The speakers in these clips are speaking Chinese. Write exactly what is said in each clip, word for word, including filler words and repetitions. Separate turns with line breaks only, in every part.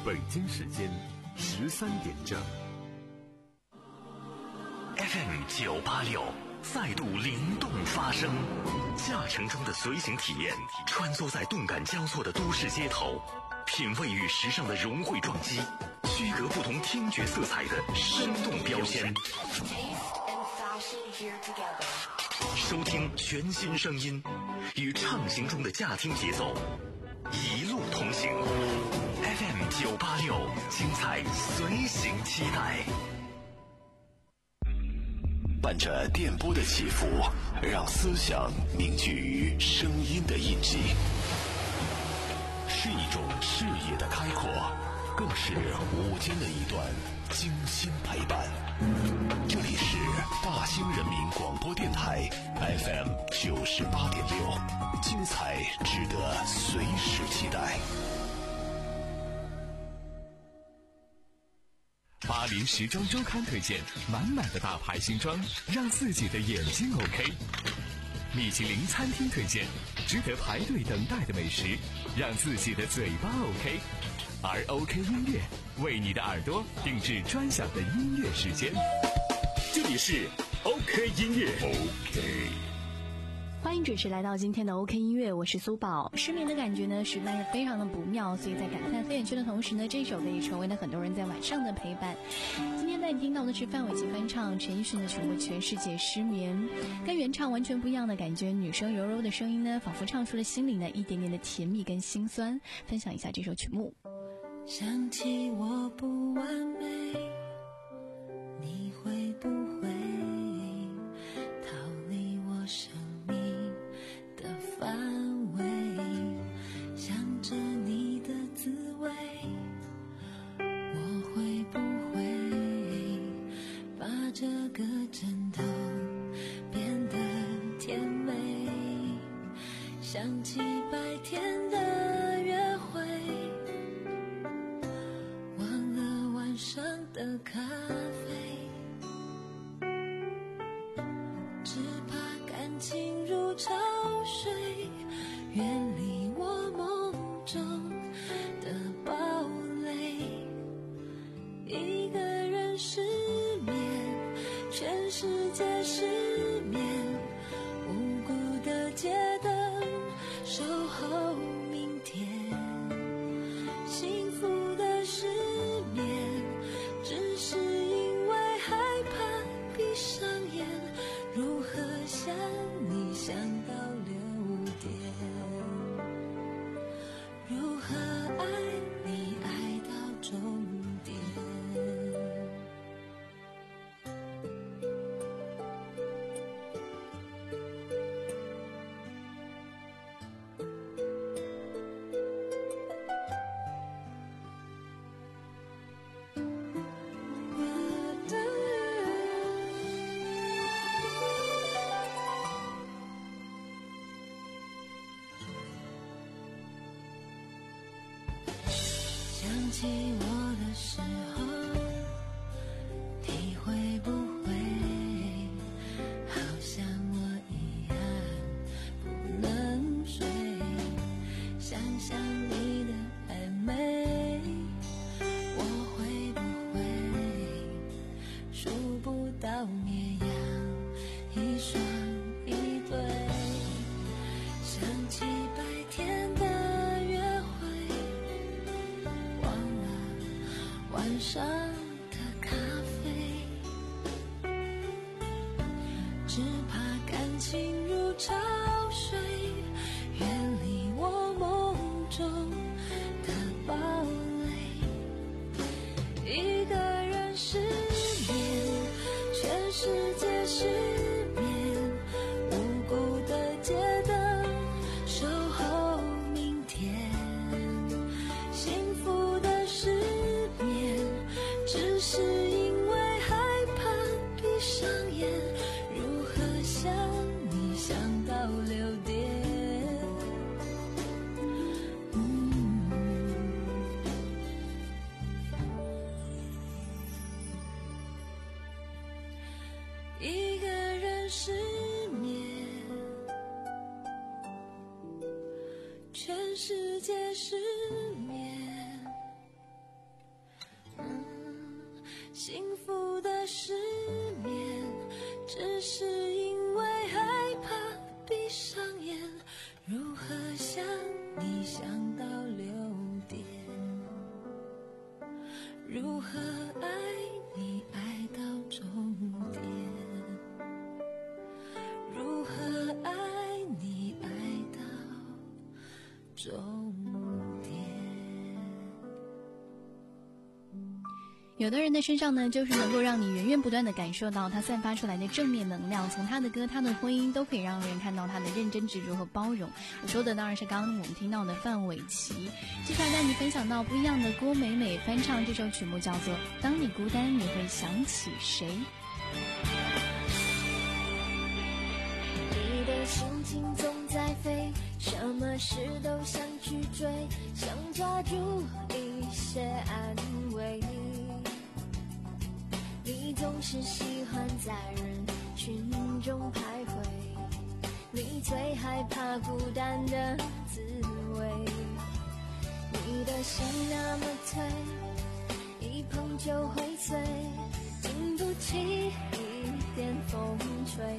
北京时间十三点整。
F M 九八六再度灵动发声，驾乘中的随行体验，穿梭在动感交错的都市街头，品味与时尚的融汇撞击，区隔不同听觉色彩的生动标签。收听全新声音，与畅行中的驾听节奏一路同行。F M 九八六，精彩随行期待。
伴着电波的起伏，让思想凝聚于声音的印记，是一种视野的开阔，更是午间的一段精心陪伴。这里是大兴人民广播电台 F M 九十八点六，精彩值得随时期待。
巴黎时装周刊推荐满满的大牌新装，让自己的眼睛 OK。米其林餐厅推荐值得排队等待的美食，让自己的嘴巴 OK。而 OK 音乐为你的耳朵定制专享的音乐时间。这里是 OK 音乐 OK。
欢迎准时来到今天的 OK 音乐，我是苏宝。失眠的感觉呢实在是非常的不妙，所以在感叹黑眼圈的同时呢，这一首歌也成为了很多人在晚上的陪伴。今天带你听到的是范玮琪翻唱陈奕迅的曲目《全世界失眠》，跟原唱完全不一样的感觉，女生柔柔的声音呢，仿佛唱出了心里呢一点点的甜蜜跟心酸。分享一下这首曲目。
想起我不完美，你会不会逃离我生命的范围？想着你的滋味，我会不会把这个枕头变得甜美？想起白天的约会，忘了晚上的咖啡，只怕感情如潮水，远离我梦中的堡垒。一个人失眠，全世界失眠，无辜的街灯守候明天。幸福的失眠，只是因为害怕闭上眼，如何想你想到六点，如何爱你爱到终点。想起我的时候，你会不会好像我一样不能睡？想想你的暧昧，我会不会数不到绵羊一双一对？想起白天的晚上的咖啡，只怕感情如潮水，远离我梦中的堡垒。一个人失眠，全世界失眠，无辜的街灯守候明天。幸福的失眠，只是因为害怕闭上眼，如何想你想到幸福的失眠，只是因为害怕闭上眼，如何想你想到六点，如何爱你爱到终点，如何爱你爱到终点。
有的人的身上呢，就是能够让你源源不断的感受到他散发出来的正面能量，从他的歌他的婚姻都可以让人看到他的认真执着和包容。我说的当然是刚刚我们听到的范玮琪。接下来带你分享到不一样的郭美美翻唱这首曲目，叫做《当你孤单你会想起谁》。
你的心情总在飞，什么事都想去追，想抓住一些安慰。你总是喜欢在人群中徘徊，你最害怕孤单的滋味。你的心那么脆，一碰就会碎，经不起一点风吹。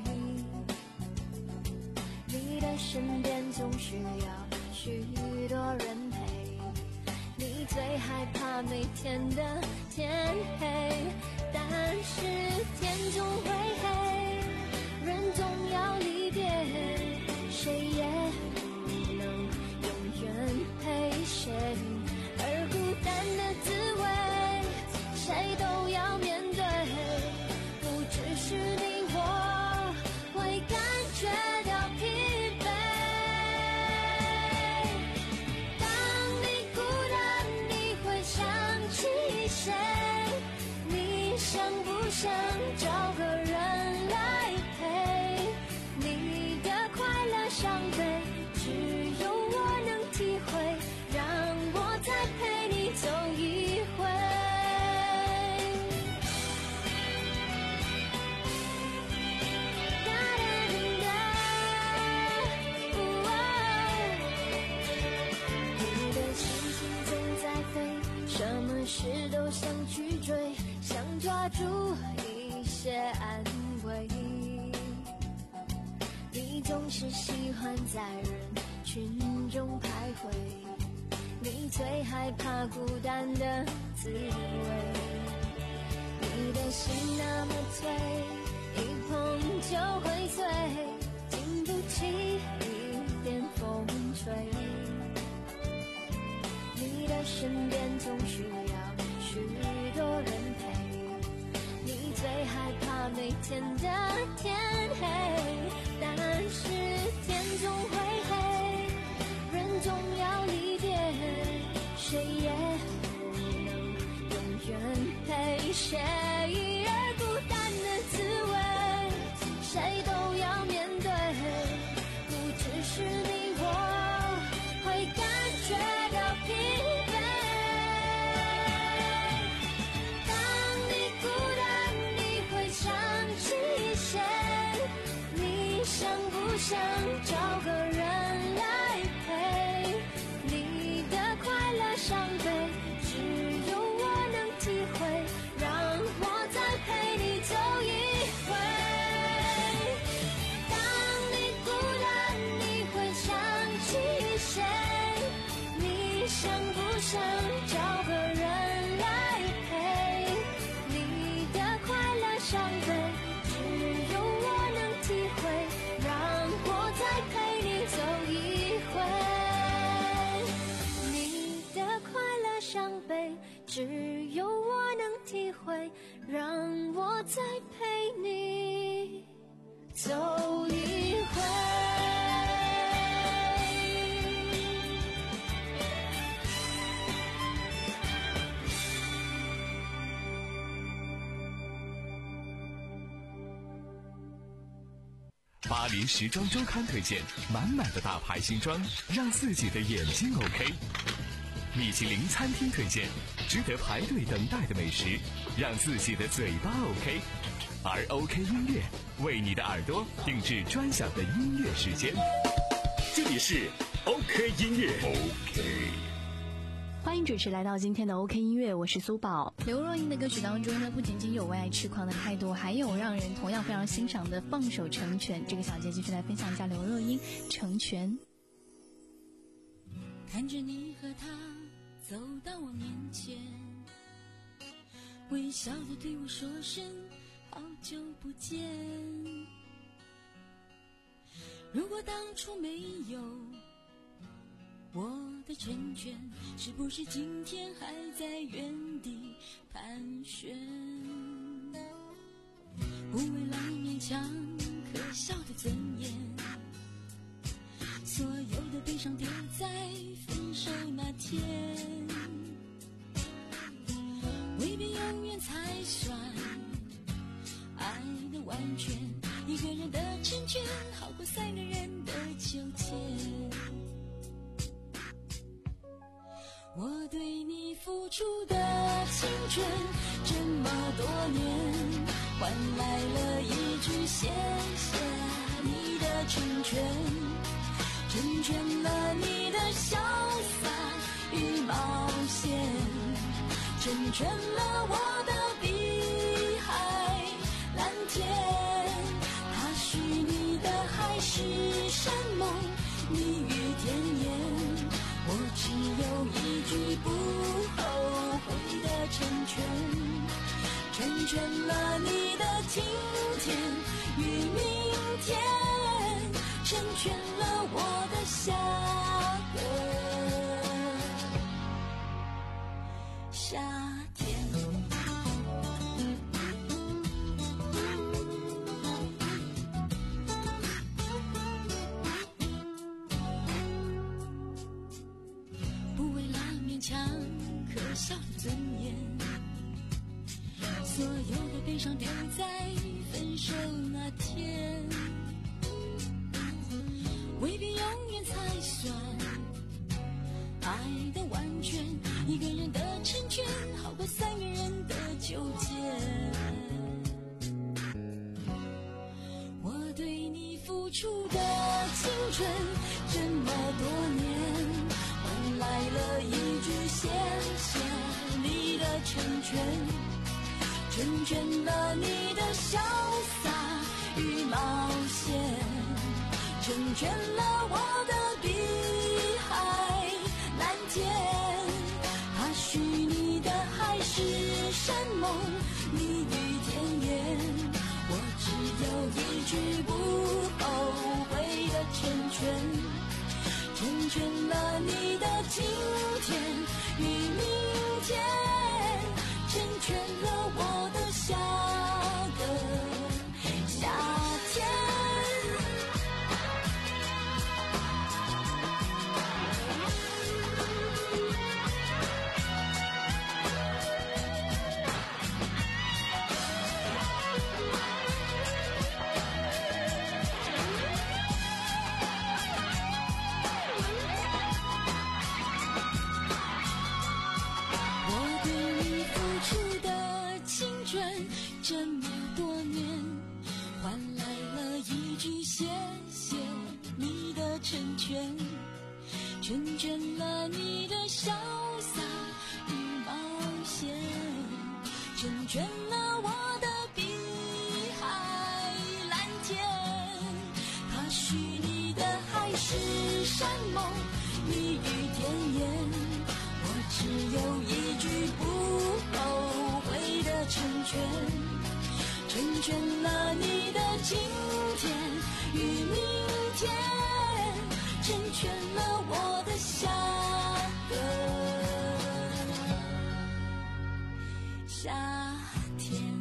你的身边总需要许多人陪，你最害怕每天的天黑，但是天总会黑，人总要离别，谁也不能永远陪谁，而孤单的滋味谁都要面对，不只是你我会感觉到疲惫。当你孤单你会想起谁，你想不想找个人来陪，你的快乐伤悲只有我能体会，让我再陪你走一回。你的心情总在飞，什么事都想去追，想抓住一些安慰。你总是喜欢在人群中徘徊，你最害怕孤单的滋味。你的心那么脆，一碰就会碎，经不起一点风吹。你的身边总需要许多人陪，你最害怕每天的天黑，但是天总会黑，人总要离别，谁也不能永远陪谁，而孤单的滋味谁都要面对，不只是你我会感觉到疲惫。当你孤单你会想起谁，你想不想找个人来陪，你的快乐伤悲只有我能体会，让我再陪你走一回。当你孤单你会想起谁，你想不想找个人来陪，你的快乐伤悲只有我能体会，让我再陪你走一回。你的快乐伤悲只有我能体会，让我再陪你走一回。
巴黎时装周刊推荐满满的大牌新装，让自己的眼睛 OK。米其林餐厅推荐值得排队等待的美食，让自己的嘴巴 OK。而 OK 音乐为你的耳朵定制专享的音乐时间。
这里是 OK 音乐。
OK。
欢迎准时来到今天的 OK 音乐，我是苏宝。刘若英的歌曲当中呢，不仅仅有为爱痴狂的态度，还有让人同样非常欣赏的放手成全。这个小节继续来分享一下刘若英成全。
看着你和他走到我面前，微笑地对我说声好久不见。如果当初没有我的成全，是不是今天还在原地盘旋？不为了勉强可笑的尊严，所有的悲伤丢在分手那天，未必永远才算爱的完全，一个人的成全好过三个人的纠结。我对你付出的青春这么多年，换来了一句谢谢你的成全，成全了你的潇洒与冒险，成全了我的碧海蓝天。他许你的海誓山盟蜜语甜言，我只有一句不后悔的成全，成全了你的今天与明天，成全了我的下个夏天。强可笑的尊严，所有的悲伤丢在分手那天，未必永远才算爱的完全，一个人的成全好过三个人的纠结。我对你付出的青春这么多年，换来了一句谢谢你的成全，成全了你的潇洒与冒险，成全了我的碧海蓝天。他许你的海誓山盟蜜语甜言，我只有一句不后悔的成全，成全了你的今天与明天，成全了我的下个夏天。这么多年，换来了一句谢谢你的成全，成全了你的潇洒与冒险，成全了我的碧海蓝天。他许你的海誓山盟蜜语甜言，我只有一句不后悔的成全，成全了你的今天与明天，成全了我的下个夏天。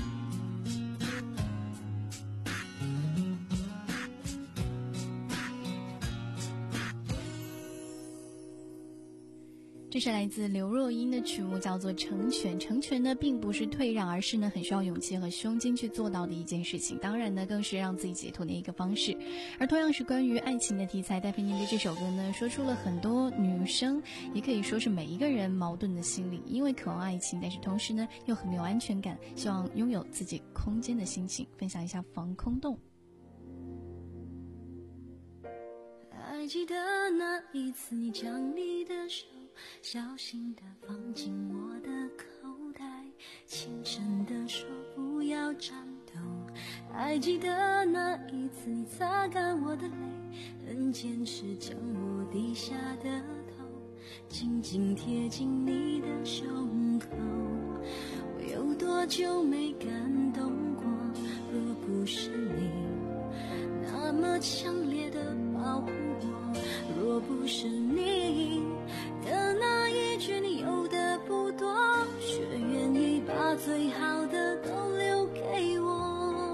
这是来自刘若英的曲目，叫做成全。成全呢并不是退让，而是呢很需要勇气和胸襟去做到的一件事情，当然呢更是让自己解脱的一个方式。而同样是关于爱情的题材，戴佩妮的这首歌呢说出了很多女生，也可以说是每一个人矛盾的心理，因为渴望爱情，但是同时呢又很没有安全感，希望拥有自己空间的心情。分享一下防空洞。
还记得那一次，你将你的手小心地放进我的口袋，轻声地说不要颤抖。还记得那一次你擦干我的泪，很坚持将我低下的头紧紧贴近你的胸口。我有多久没感动过，若不是你那么强烈的保护我，若不是你的那一句你有的不多，却愿意把最好的都留给我。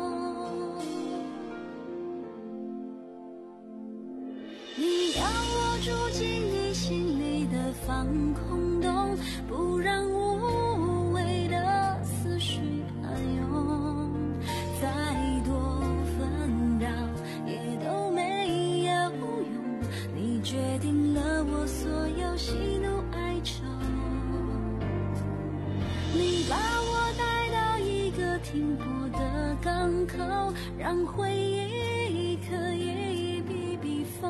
你要我住进你心里的防空洞，不让无谓的思绪暗涌，再多纷扰也都没有用。你决定了我所有喜怒哀愁，你把我带到一个停泊的港口，让回忆可以避避风，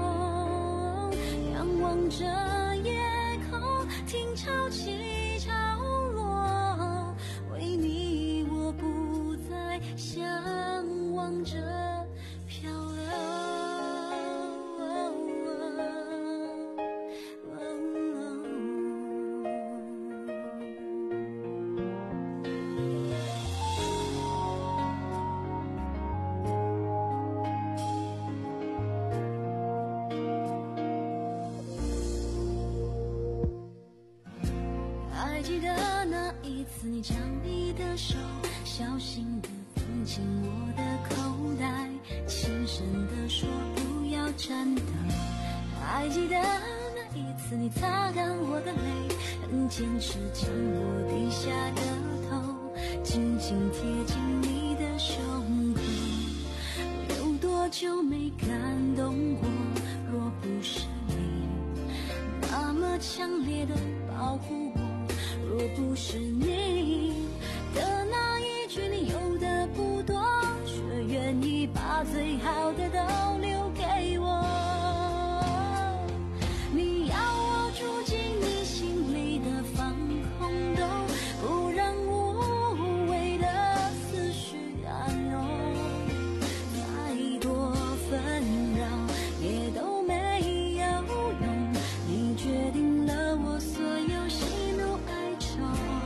仰望着夜空，听潮起潮落，为你我不再向往着漂流。还记得那一次你将你的手小心地放进我的口袋，轻声地说不要颤抖。还记得那一次你擦干我的泪，很坚持将我低下的头紧紧贴近你的胸口。我有多久没感动过，若不是你那么强烈的保护我，若不是你的那一句你有的不多，却愿意把最好的都留给我。你要我住进你心里的防空洞，不让无谓的思绪暗涌，再多纷扰也都没有用。你决定了我所有喜怒哀愁，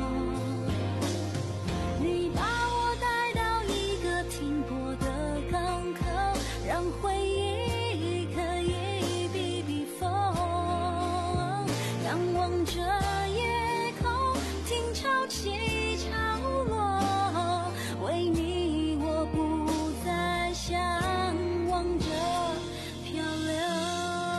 你把我带到一个停泊的港口，让回忆可以避避风，仰望着夜空，听潮起潮落，为你我不再向往着漂流。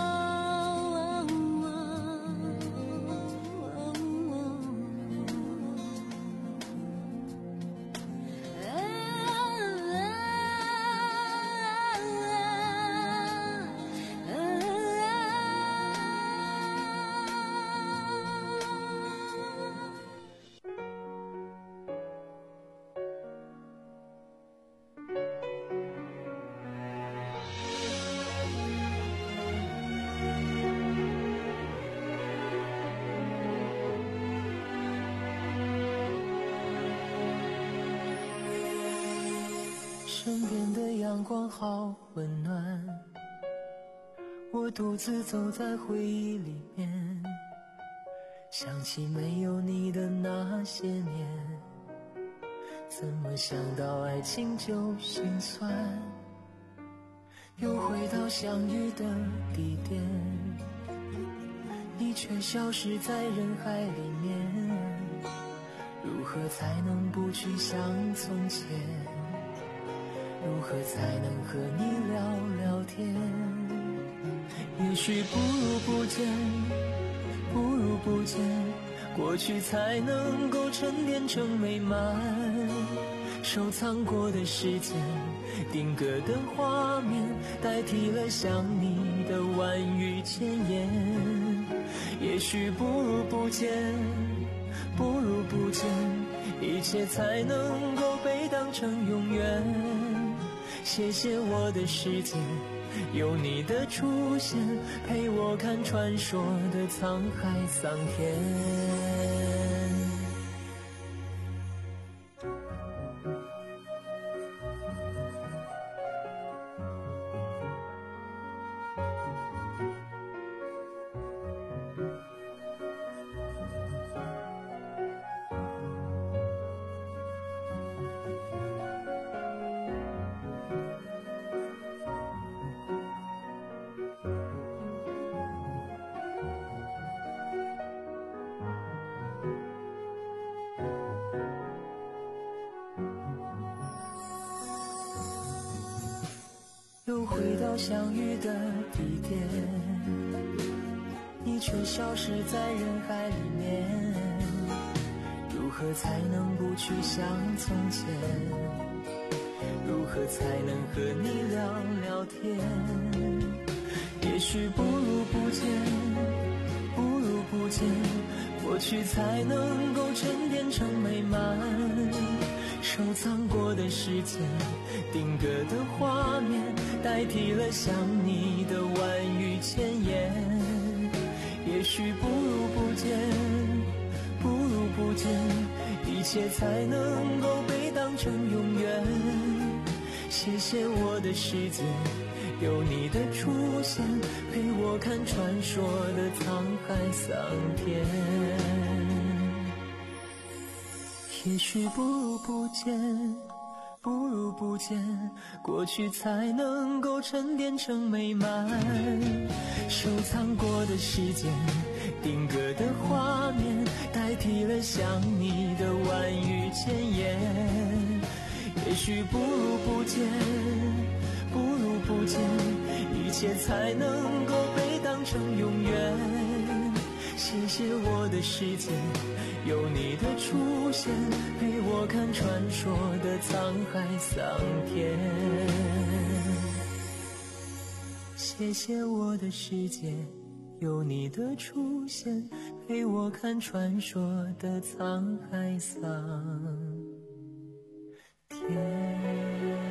身边的阳光好温暖，我独自走在回忆里面，想起没有你的那些年，怎么想到爱情就心酸，又回到相遇的地点，你却消失在人海里面，如何才能不去想从前，如何才能和你聊聊天？也许不如不见，不如不见，过去才能够沉淀成美满。收藏过的时间，定格的画面，代替了想你的万语千言。也许不如不见，不如不见，一切才能够被当成永远。谢谢我的时间， 有你的出现，陪我看传说的沧海桑田。又回到相遇的地点，你却消失在人海里面，如何才能不去想从前？如何才能和你聊聊天？也许不如不见，不如不见，过去才能够沉淀成美满。收藏过的时间，定格的画面，代替了想你的万语千言。也许不如不见，不如不见，一切才能够被当成永远。谢谢我的世界，有你的出现，陪我看传说的沧海桑田。也许不如不见，不如不见，过去才能够沉淀成美满。收藏过的时间，定格的画面，代替了想你的万语千言。也许不如不见，不如不见，一切才能够被当成永远。谢谢我的世界，有你的出现，陪我看传说的沧海桑田。谢谢我的世界，有你的出现，陪我看传说的沧海桑田。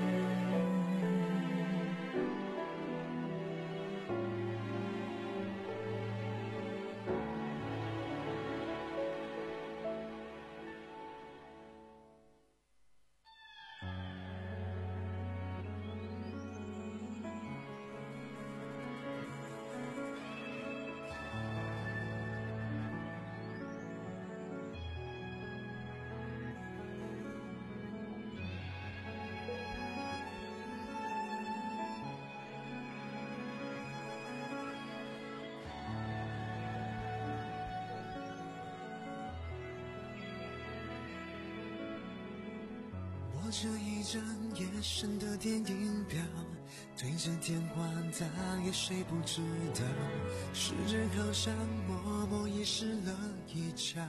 握着一张夜深的电影票，对着电话打给谁不知道，时间好像默默遗失了一角。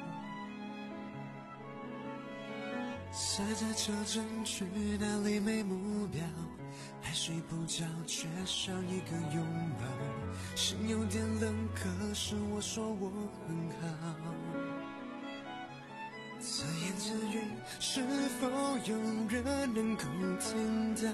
塞在车站去哪里没目标，还睡不着，缺少一个拥抱，心有点冷，可是我说我很好。自言自语，是否有人能够听到？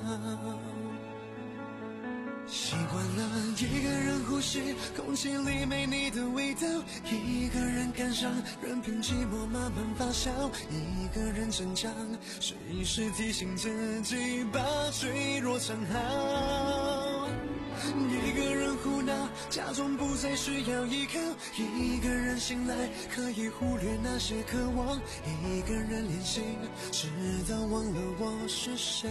习惯了一个人呼吸，空气里没你的味道，一个人感伤，任凭寂寞慢慢发酵，一个人成长，随时提醒自己把脆弱藏好。一个人胡闹，假装不再需要依靠，一个人醒来，可以忽略那些渴望，一个人练习，直到忘了我是谁。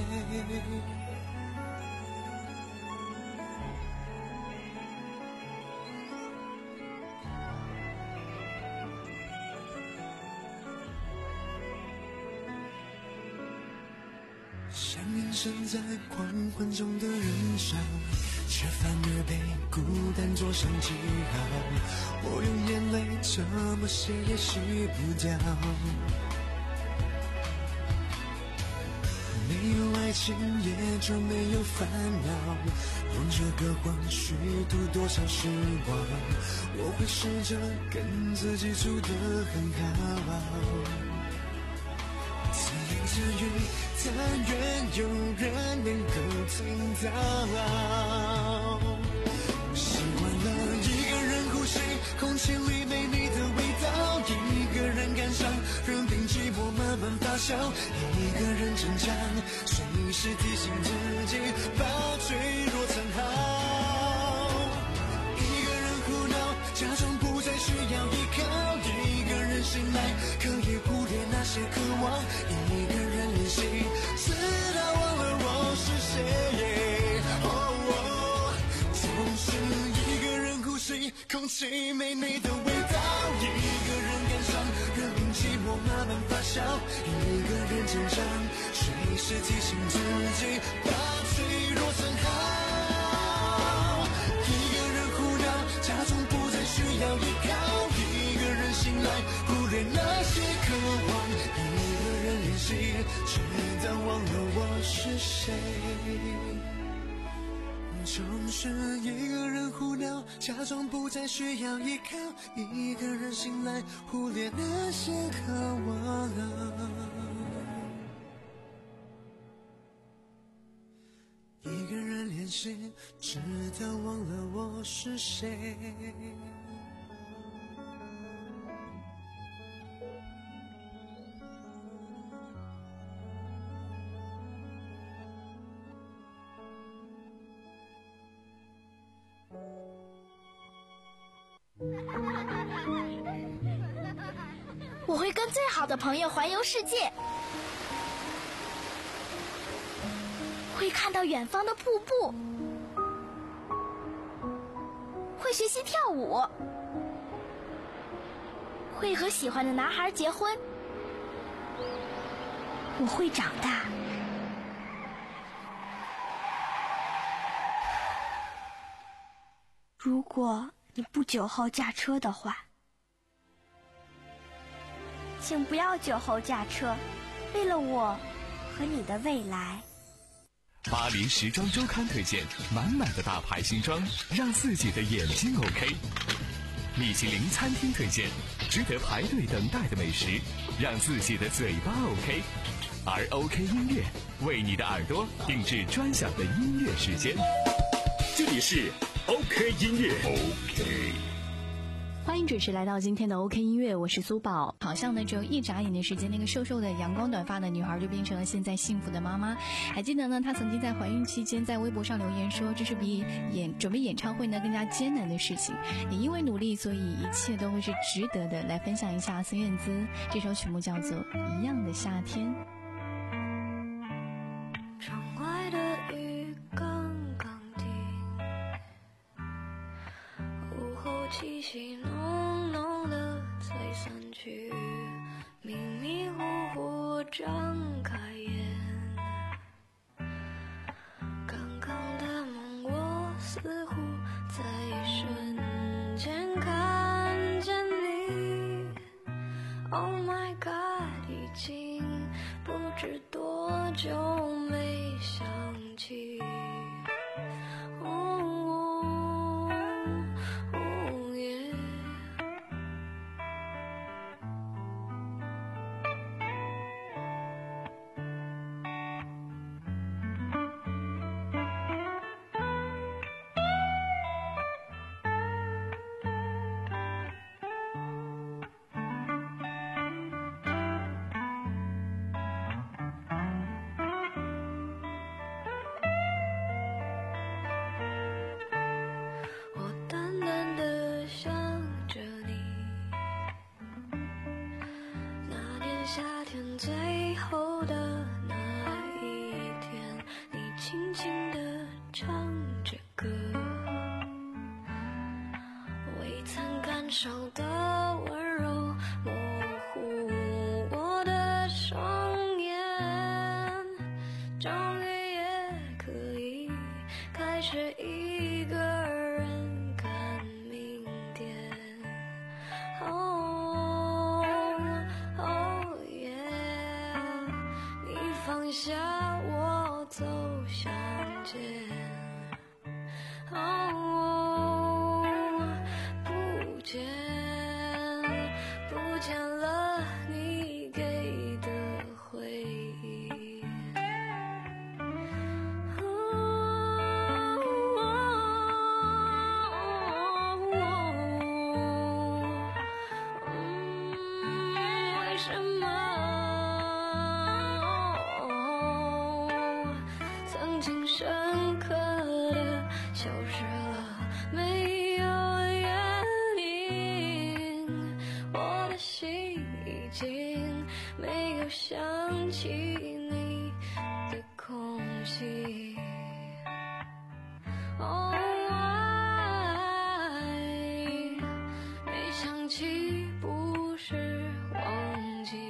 想隐身在狂欢中的人潮，却反而被孤单做上记号。我用眼泪怎么写也洗不掉。没有爱情也就没有烦恼，用这个谎虚度多少时光。我会试着跟自己处得很好，自言自语， 但愿有人能够听到。习惯了一个人呼吸，空气里没你的味道，一个人感伤，任凭寂寞慢慢发酵，一个人成长，随时提醒自己把脆弱藏好，一个人胡闹，假装不再需要依靠，一个人醒来，可以忽略那些渴望，一个人练习，直到忘了我是谁。哦哦，总是一个人呼吸，空气没你的味道，一个人感伤，任凭寂寞慢慢发酵，一个人成长，随时提醒自己把脆弱藏好，一个人胡闹，假装不再需要依靠，一个人醒来，忽略那些渴望，一个人练习，直到忘了我是谁。总是一个人胡闹，假装不再需要依靠，一个人醒来，忽略那些渴望，一个人练习，直到忘了我是谁。
我会跟最好的朋友环游世界，会看到远方的瀑布，会学习跳舞，会和喜欢的男孩结婚。我会长大。如果你不酒后驾车的话，请不要酒后驾车，为了我和你的未来。
巴黎时装周刊推荐满满的大牌新装，让自己的眼睛 OK。米其林餐厅推荐值得排队等待的美食，让自己的嘴巴 OK。而 OK 音乐为你的耳朵定制专享的音乐时间。
这里是 OK 音乐 OK。
欢迎准时来到今天的 OK 音乐，我是苏宝。好像呢，只有一眨眼的时间，那个瘦瘦的阳光短发的女孩就变成了现在幸福的妈妈。还记得呢，她曾经在怀孕期间在微博上留言说，这是比演准备演唱会呢更加艰难的事情。也因为努力，所以一切都会是值得的。来分享一下孙燕姿这首曲目，叫做《一样的夏天》。
窗外的雨刚刚停，午后气息浓浓的才散去，迷迷糊糊我张开眼，刚刚的梦我似乎在瞬间看见你。 Oh my god， 已经不知多久没想起。哦哦耶。夏天最后的那一天，你轻轻地唱着歌，未曾感受的温柔模糊我的双眼，终于也可以开始一个人看明天。哦放下我走向前，哦，不见不见了又想起你的空气。哦，爱没想起不是忘记。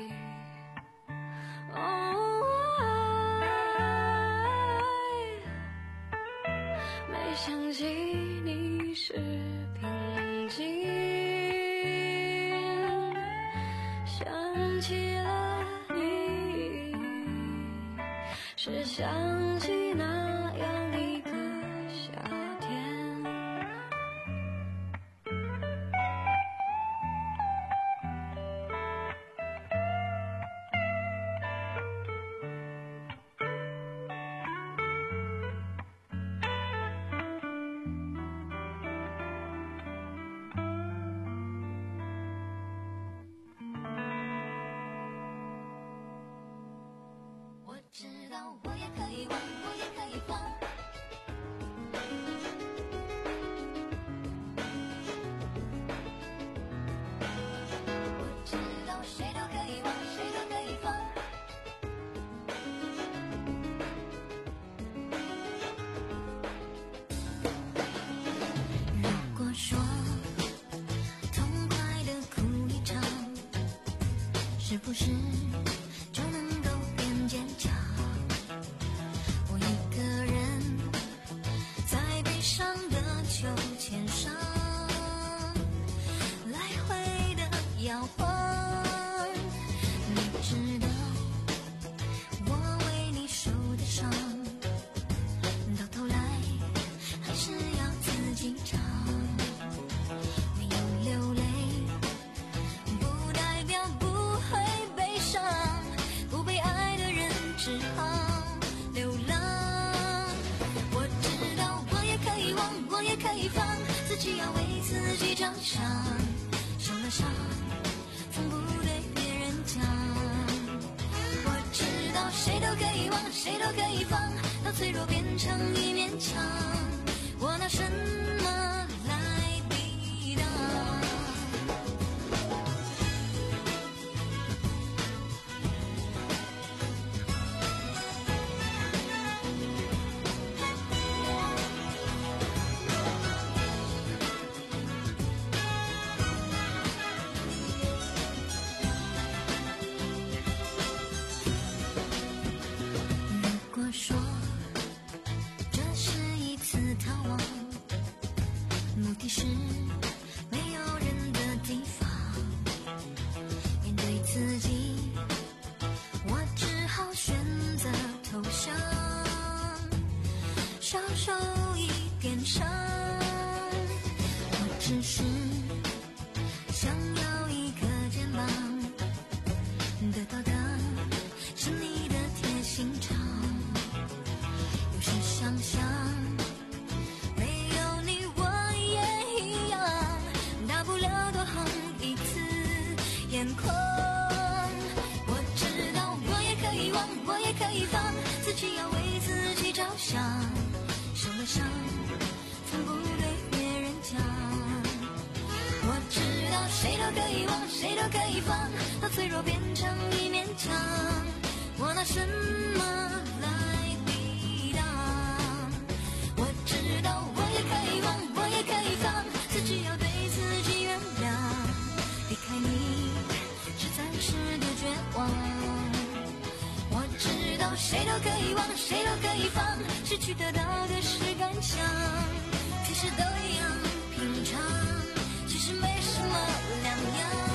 哦，爱没想起你是平静。想起了你，是想起那样一个夏天。
我知道我也可以忘，我也可以放。我知道谁都可以忘，谁都可以放。如果说痛快的哭一场，是不是就能够变坚强？我一个人在悲伤的秋千上来回的摇晃。你知道我为你受的伤，到头来还是要自己尝。没有流泪不代表不会悲伤，不被爱的人只好流浪。我知道我也可以忘，我也可以放，自己要为自己着想。受了伤从不对别人讲。我知道谁都可以忘，谁都可以放，到脆弱变成一面墙，我拿什么来抵挡？如果说这是一次逃亡，目的是没有人的地方。面对自己，我只好选择投降，少受一点伤。我只是想要一个肩膀，得到的是你的贴心肠。有时想想，没有你我也一样，大不了多红一次眼眶。我知道我也可以忘，我也可以放，自己要为自己着想。受了伤从不对别人讲。我知道谁都可以忘，谁都可以放，到脆弱变成一面墙，我拿什么来抵挡？我知道我也可以忘，我也可以放，自己要对自己原谅。离开你是暂时的绝望。我知道谁都可以忘，谁都可以放，失去得到的是感想，其实都一样平常，其实没什么两样。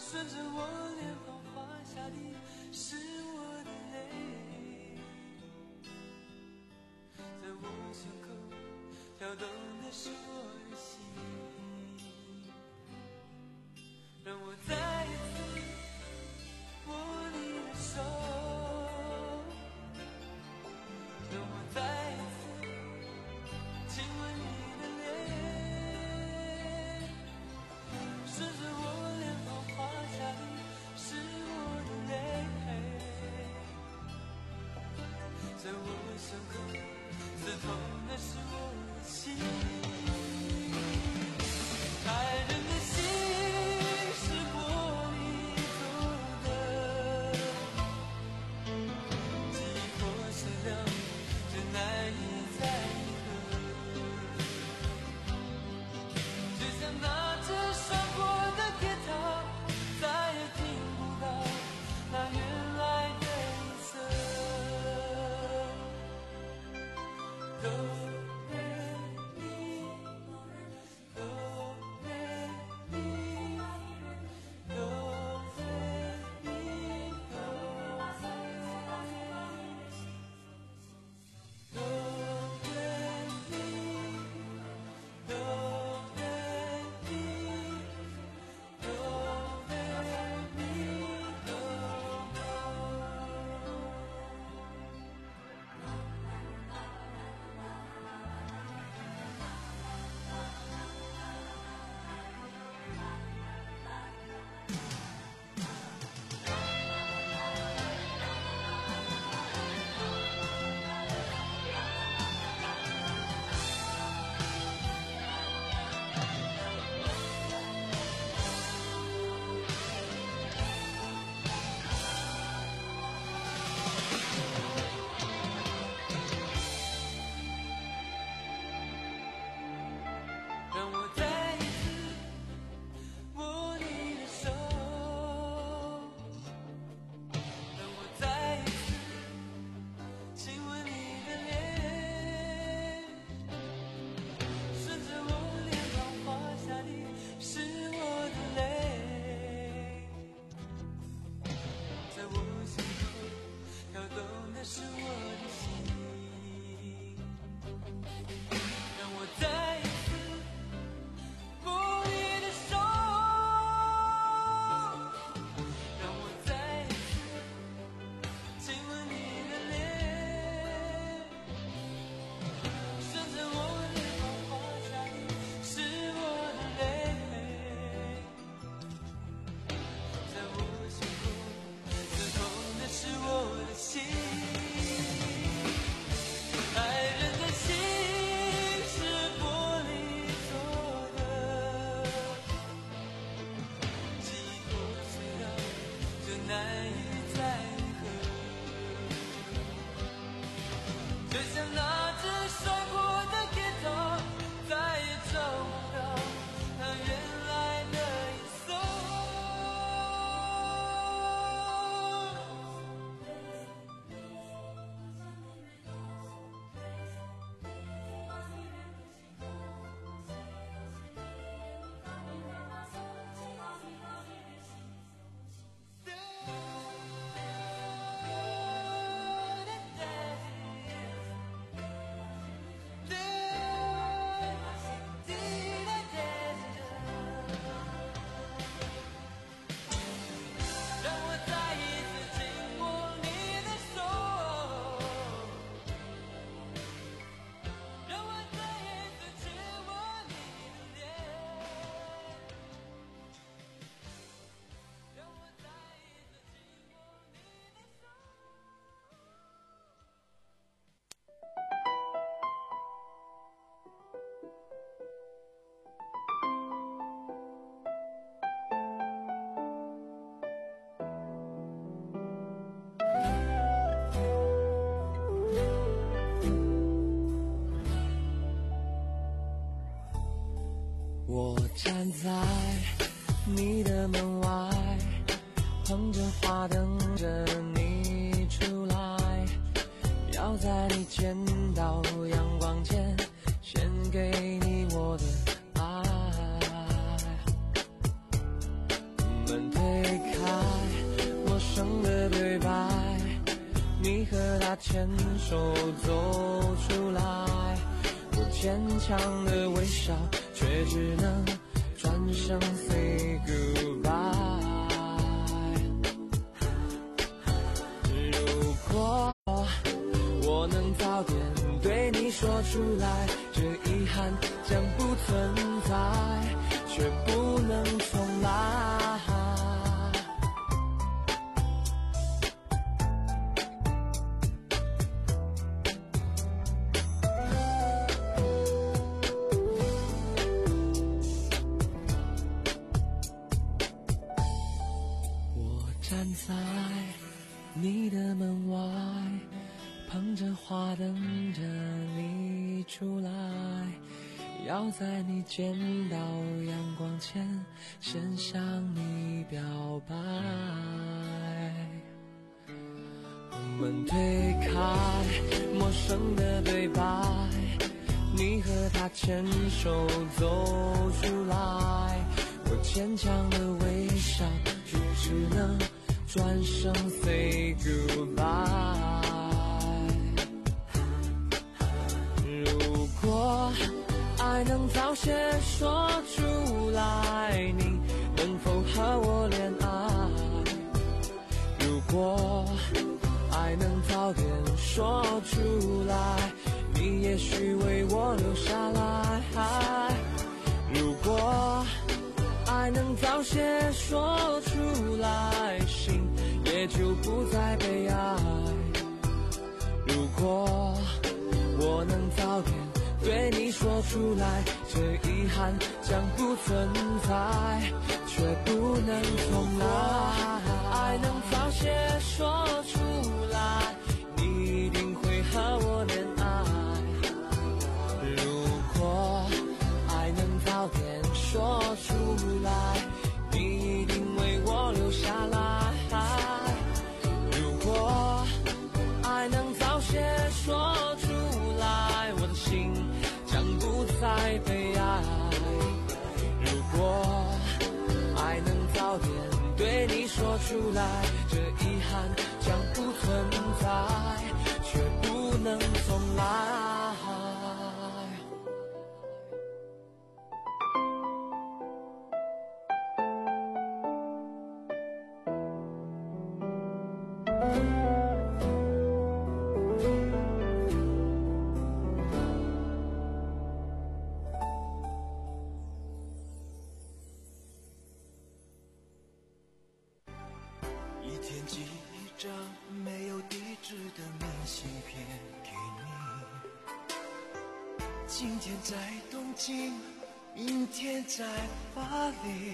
顺着我脸庞滑下的是我的泪，在我胸口跳动的是我的心，让我再一次握你的手，让我再一次亲吻你的脸，顺着我脸庞滑下的是我的泪，在我胸口刺痛的是我的心，爱人的心是玻璃做的，激活闪亮却难以再合，就像那只摔破的铁塔，再也听不到那原来的音色。哆来咪，哆来咪，哆来咪，哆来咪，哆来咪，哆来咪，哆来咪，让我再一次握你的手，让我再一次亲吻你的脸，顺着我脸庞滑下的是我的泪，在我心头跳动的是我的心，让我再一次握你的手，让我再一次亲吻你的脸，顺着我脸庞滑下的是我的泪，在我胸口刺痛的是我的心，爱人的心是玻璃做的，激活虽然就难以再合，就像那只摔破的铁塔，再也找不到那原来的音色。让我再一次紧握你的手，让我再一次亲吻你的脸，让我再一次紧握你的手。
我站在你的门外，捧着花等着你出来，要在你见到阳光前献给你我的爱。门推手走出来，我坚强的微笑，却只能转身 say goodbye。如果我能早点对你说出来，这遗憾将不存在，却不能重来。站在你的门外，捧着花等着你出来，要在你见到阳光前先向你表白。我们推开陌生的对白，你和他牵手走出来，我坚强的微笑，却只能转身 say goodbye。 如果爱能早些说出来，你能否和我恋爱？如果爱能早点说出来，你也许为我留下来。如果爱能早些说出来，心也就不再悲哀。如果我能早点对你说出来，这遗憾将不存在，却不能重来。爱能早些说出来，你一定会和我恋爱。如果爱能早点说出来，你一定为我留下来。如果爱能早些说出来，我的心将不再悲哀。如果爱能早点对你说出来，这遗憾将不存在，却不能重来。
一天寄一张没有地址的明信片给你，今天在东京，明天在巴黎，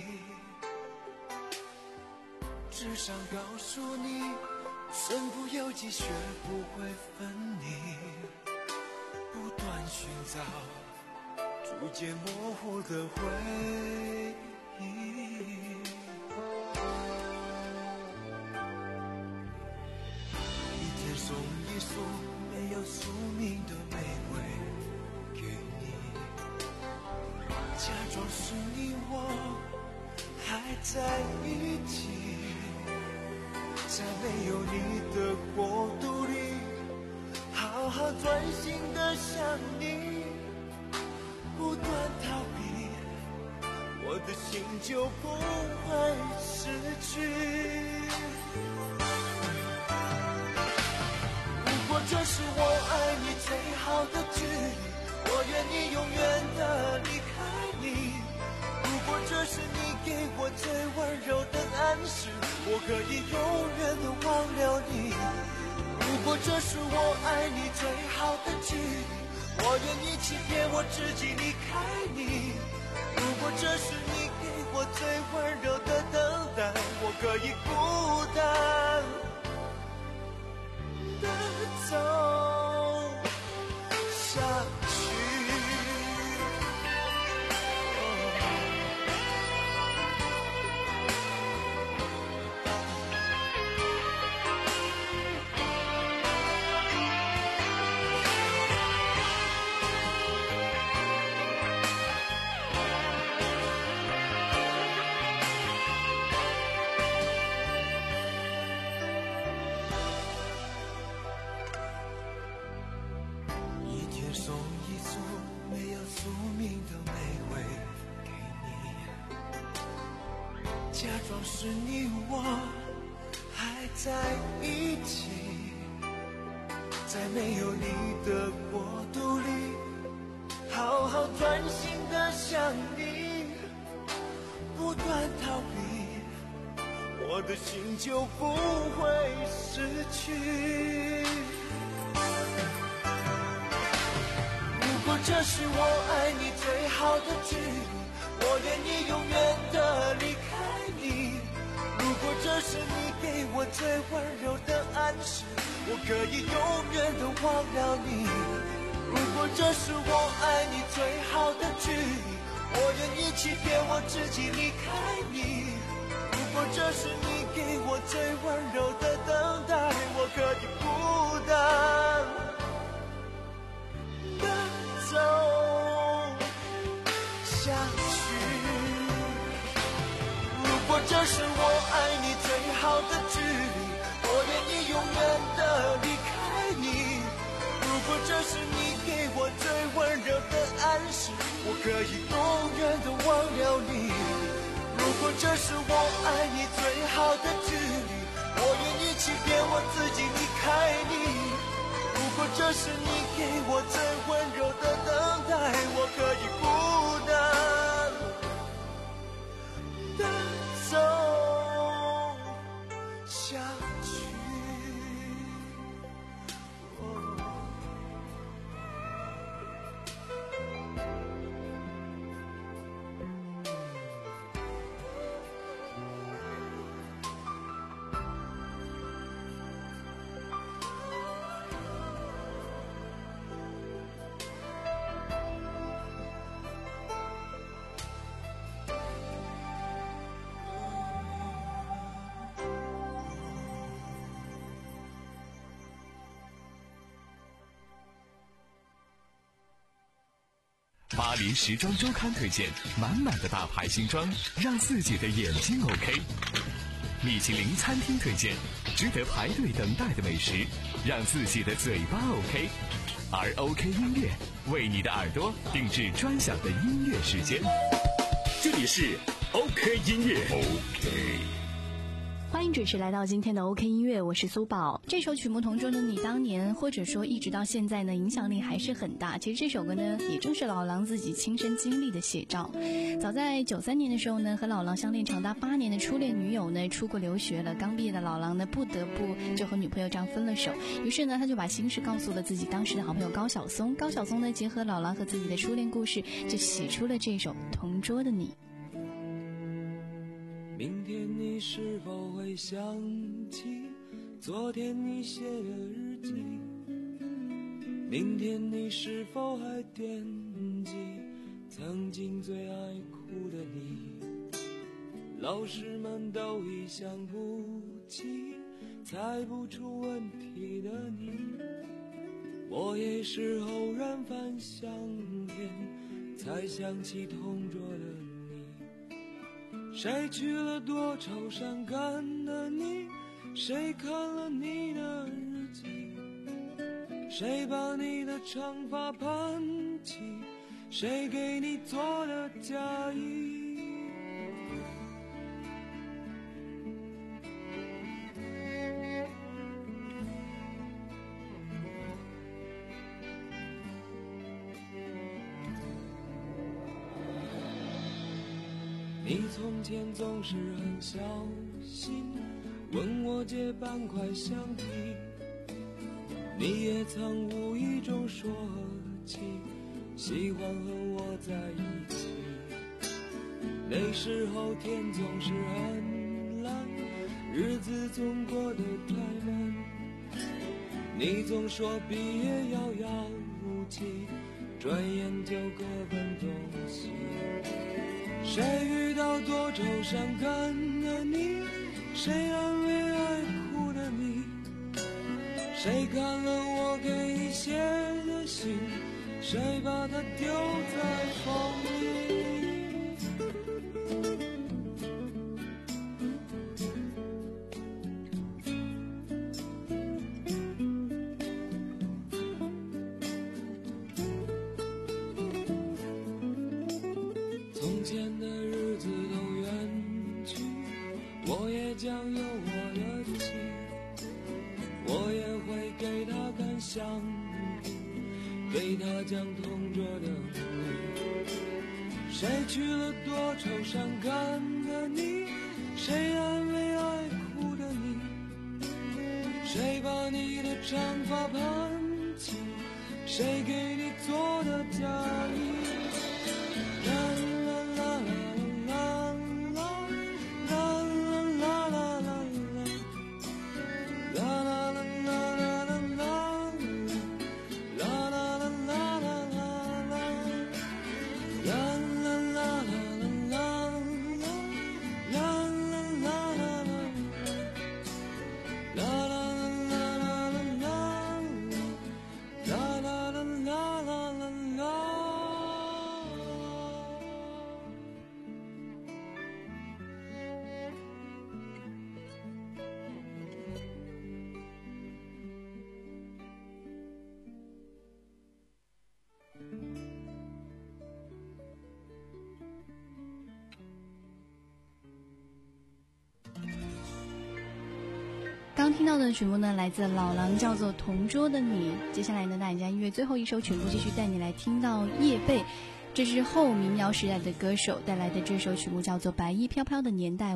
纸上告诉你，身不由己，学不会分离，不断寻找，逐渐模糊的回忆。送一束没有宿命的玫瑰给你，假装是你我还在一起，在没有你的国度里，好好专心的想你，不断逃避，我的心就不会失去。这是我爱你最好的距离，我愿意永远的离开你。如果这是你给我最温柔的暗示，我可以永远的忘了你。如果这是我爱你最好的距离，我愿意欺骗我自己离开你。如果这是你给我最温柔的等待，我可以孤单的走下去。 是你我还在一起，在没有你的国度里，好好专心的想你，不断逃避，我的心就不会失去。如果这是我爱你最好的距离，我愿意永远的离开你。如果这是你给我最温柔的暗示，我可以永远的忘了你。如果这是我爱你最好的距离，我愿意欺骗我自己离开你。如果这是你给我最温柔的等待，我可以孤单的走下去。如果这是我爱你最好的距离，我愿意永远的离开你。如果这是你给我最温柔的暗示，我可以永远的忘了你。如果这是我爱你最好的距离，我愿意欺骗我自己离开你。如果这是你给我最温柔的等待，我可以孤单的走下去。
巴黎时装周刊推荐满满的大牌新装，让自己的眼睛 OK。米其林餐厅推荐值得排队等待的美食，让自己的嘴巴 OK。而 OK 音乐为你的耳朵定制专享的音乐时间。
这里是 OK 音乐 OK。
欢迎准时来到今天的 OK 音乐，我是苏宝。这首曲目同桌的你当年或者说一直到现在呢，影响力还是很大。其实这首歌呢，也正是老狼自己亲身经历的写照。早在九三年的时候呢，和老狼相恋长达八年的初恋女友呢，出国留学了。刚毕业的老狼呢，不得不就和女朋友这样分了手。于是呢，他就把心事告诉了自己当时的好朋友高晓松。高晓松呢，结合老狼和自己的初恋故事，就写出了这首《同桌的你》。
明天你是否会想起昨天你写的日记？明天你是否还惦记曾经最爱哭的你？老师们都已想不起猜不出问题的你，我也是偶然翻相片才想起同桌的你。谁去了多愁善感的你？谁看了你的日记？谁把你的长发盘起？谁给你做的嫁衣？你从前总是很小心问我借半块橡皮，你也曾无意中说起喜欢和我在一起。那时候天总是很蓝，日子总过得太慢，你总说毕业遥遥无期，转眼就各奔东西。谁遇到多愁善感的你？谁安慰爱哭的你？谁看了我给你写的信？谁把它丢在风里？从前的日子都远去， 谁去了多愁善感的你？谁安慰爱哭的你？谁把你的长发盘起？谁给你做的嫁衣？啦啦啦啦啦啦啦啦啦啦啦啦啦啦啦啦
刚听到的曲目呢，来自老狼，叫做《同桌的你》。接下来呢，大家音乐最后一首曲目，继续带你来听到叶蓓，这是后民谣时代的歌手带来的这首曲目，叫做《白衣飘飘的年代》。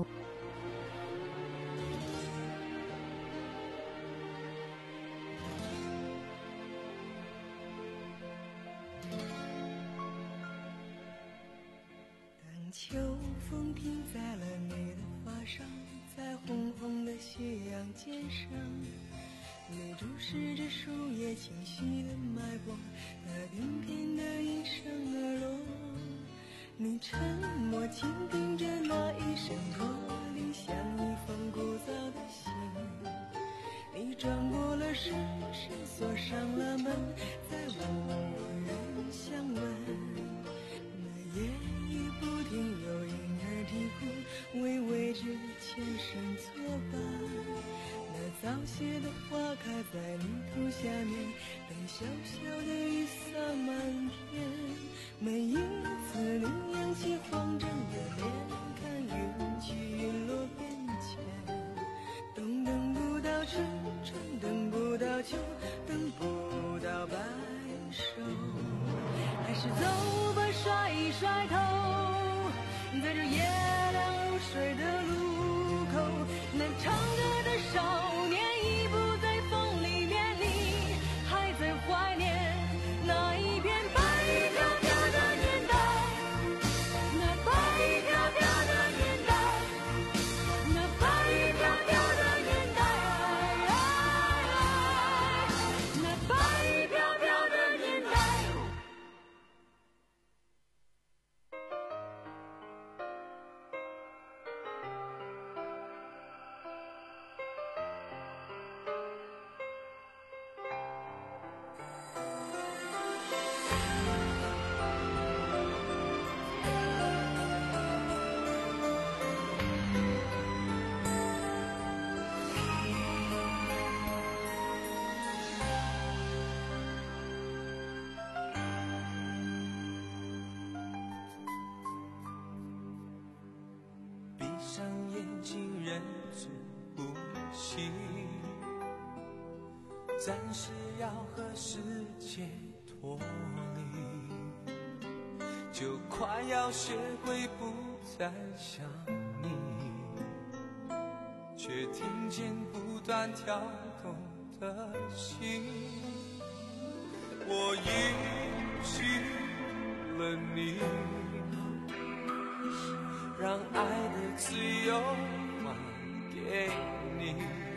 当秋风停在了你的发上，在红红的斜阳肩上，你注视着树叶清晰的脉搏，那翩翩的应声而落。你沉默倾听着那一声驼铃，像一封古早的信。你转过了身，是锁上了门，再无人相问。那夜雨不停，有婴儿啼哭，微微之前生作伴。那早谢的花开在泥土下面，被小小的雨洒满天。每一次你扬起慌张的脸，看云起云落变迁。冬等不到春，春等不到秋，等不到白首，还是走吧，甩一甩头，在这夜凉如水的路口，那唱歌的少年已不在风里面，你还在怀念那一片白衣飘飘的年代，那白衣飘飘的年代，那白衣飘飘的年代，那白衣飘飘的年代。
闭上眼睛，忍住呼吸，暂时要和世界脱离，就快要学会不再想你，却听见不断跳动的心。我允许了你，让爱的自由还给你，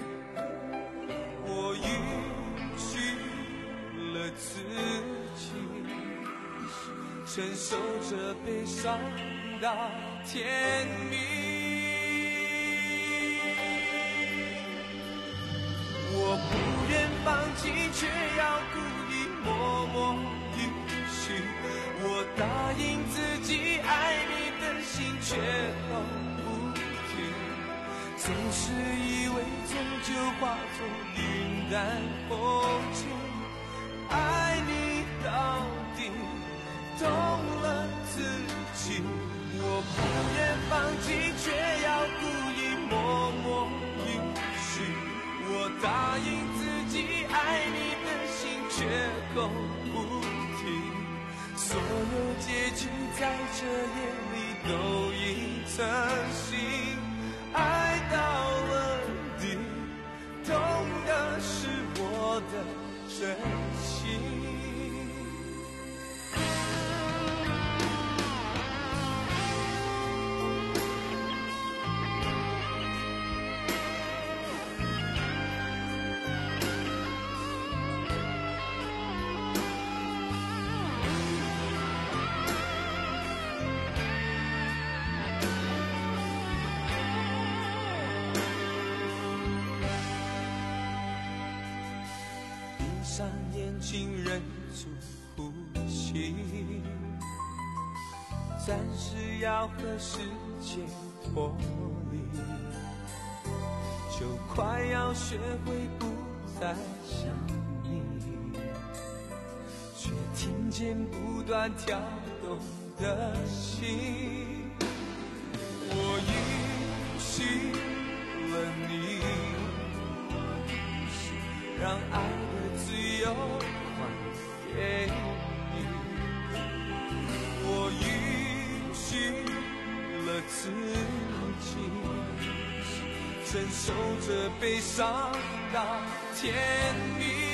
我允许了自己，承受着悲伤到天明。我不愿放弃，却要故意默默允许，我答应自己爱你的心却都不停，总是以为终究化作云淡风轻，爱你到底懂了自己。我不愿放弃，却要故意默默允许，我答应自己爱你的心却口不停， 所有结局在这夜里都已成型，爱到了底，痛的是我的真心。闭上眼睛，忍住呼吸，暂时要和世界脱离，就快要学会不再想你，却听见不断跳动的心。我允许了你，让爱的自由还给你，我允许了自己，承受着悲伤到天明。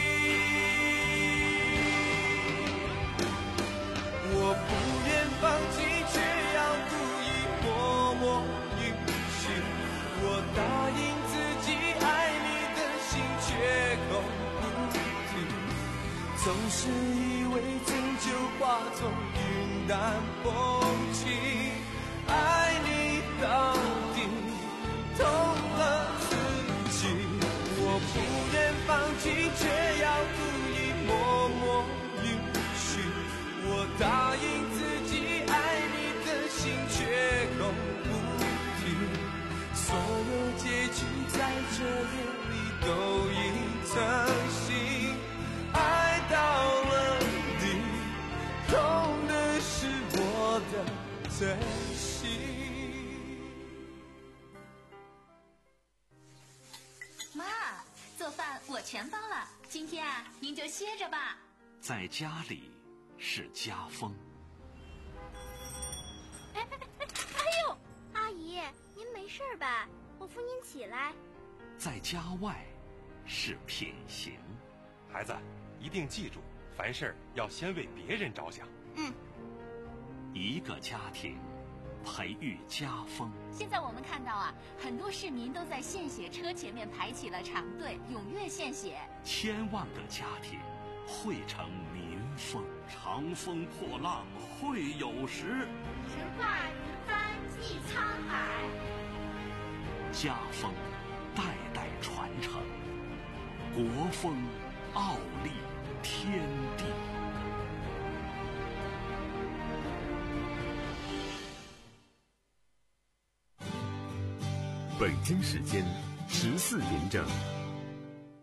我不愿放弃，却要故意默默允许，我答应自己爱你的心却口不提，总是以为拯救化作云淡风轻，爱你到底痛了自己。我不愿放弃，却要故意默默允许，我答应自己爱你的心却口不提，所有结局在这夜里都已成型，爱到了底，痛的是我的真心。
妈，做饭我全包了，今天啊，您就歇着吧。
在家里是家风。
哎哎哎哎呦，阿姨，您没事吧？我扶您起来。
在家外是品行。
孩子，一定记住，凡事要先为别人着想。
嗯。
一个家庭培育家风。
现在我们看到啊，很多市民都在献血车前面排起了长队，踊跃献血。
千万个家庭汇成民风。长风破浪会有时，
直挂云帆济沧海。
家风代代传承，国风傲立天地。
北京时间十四点整。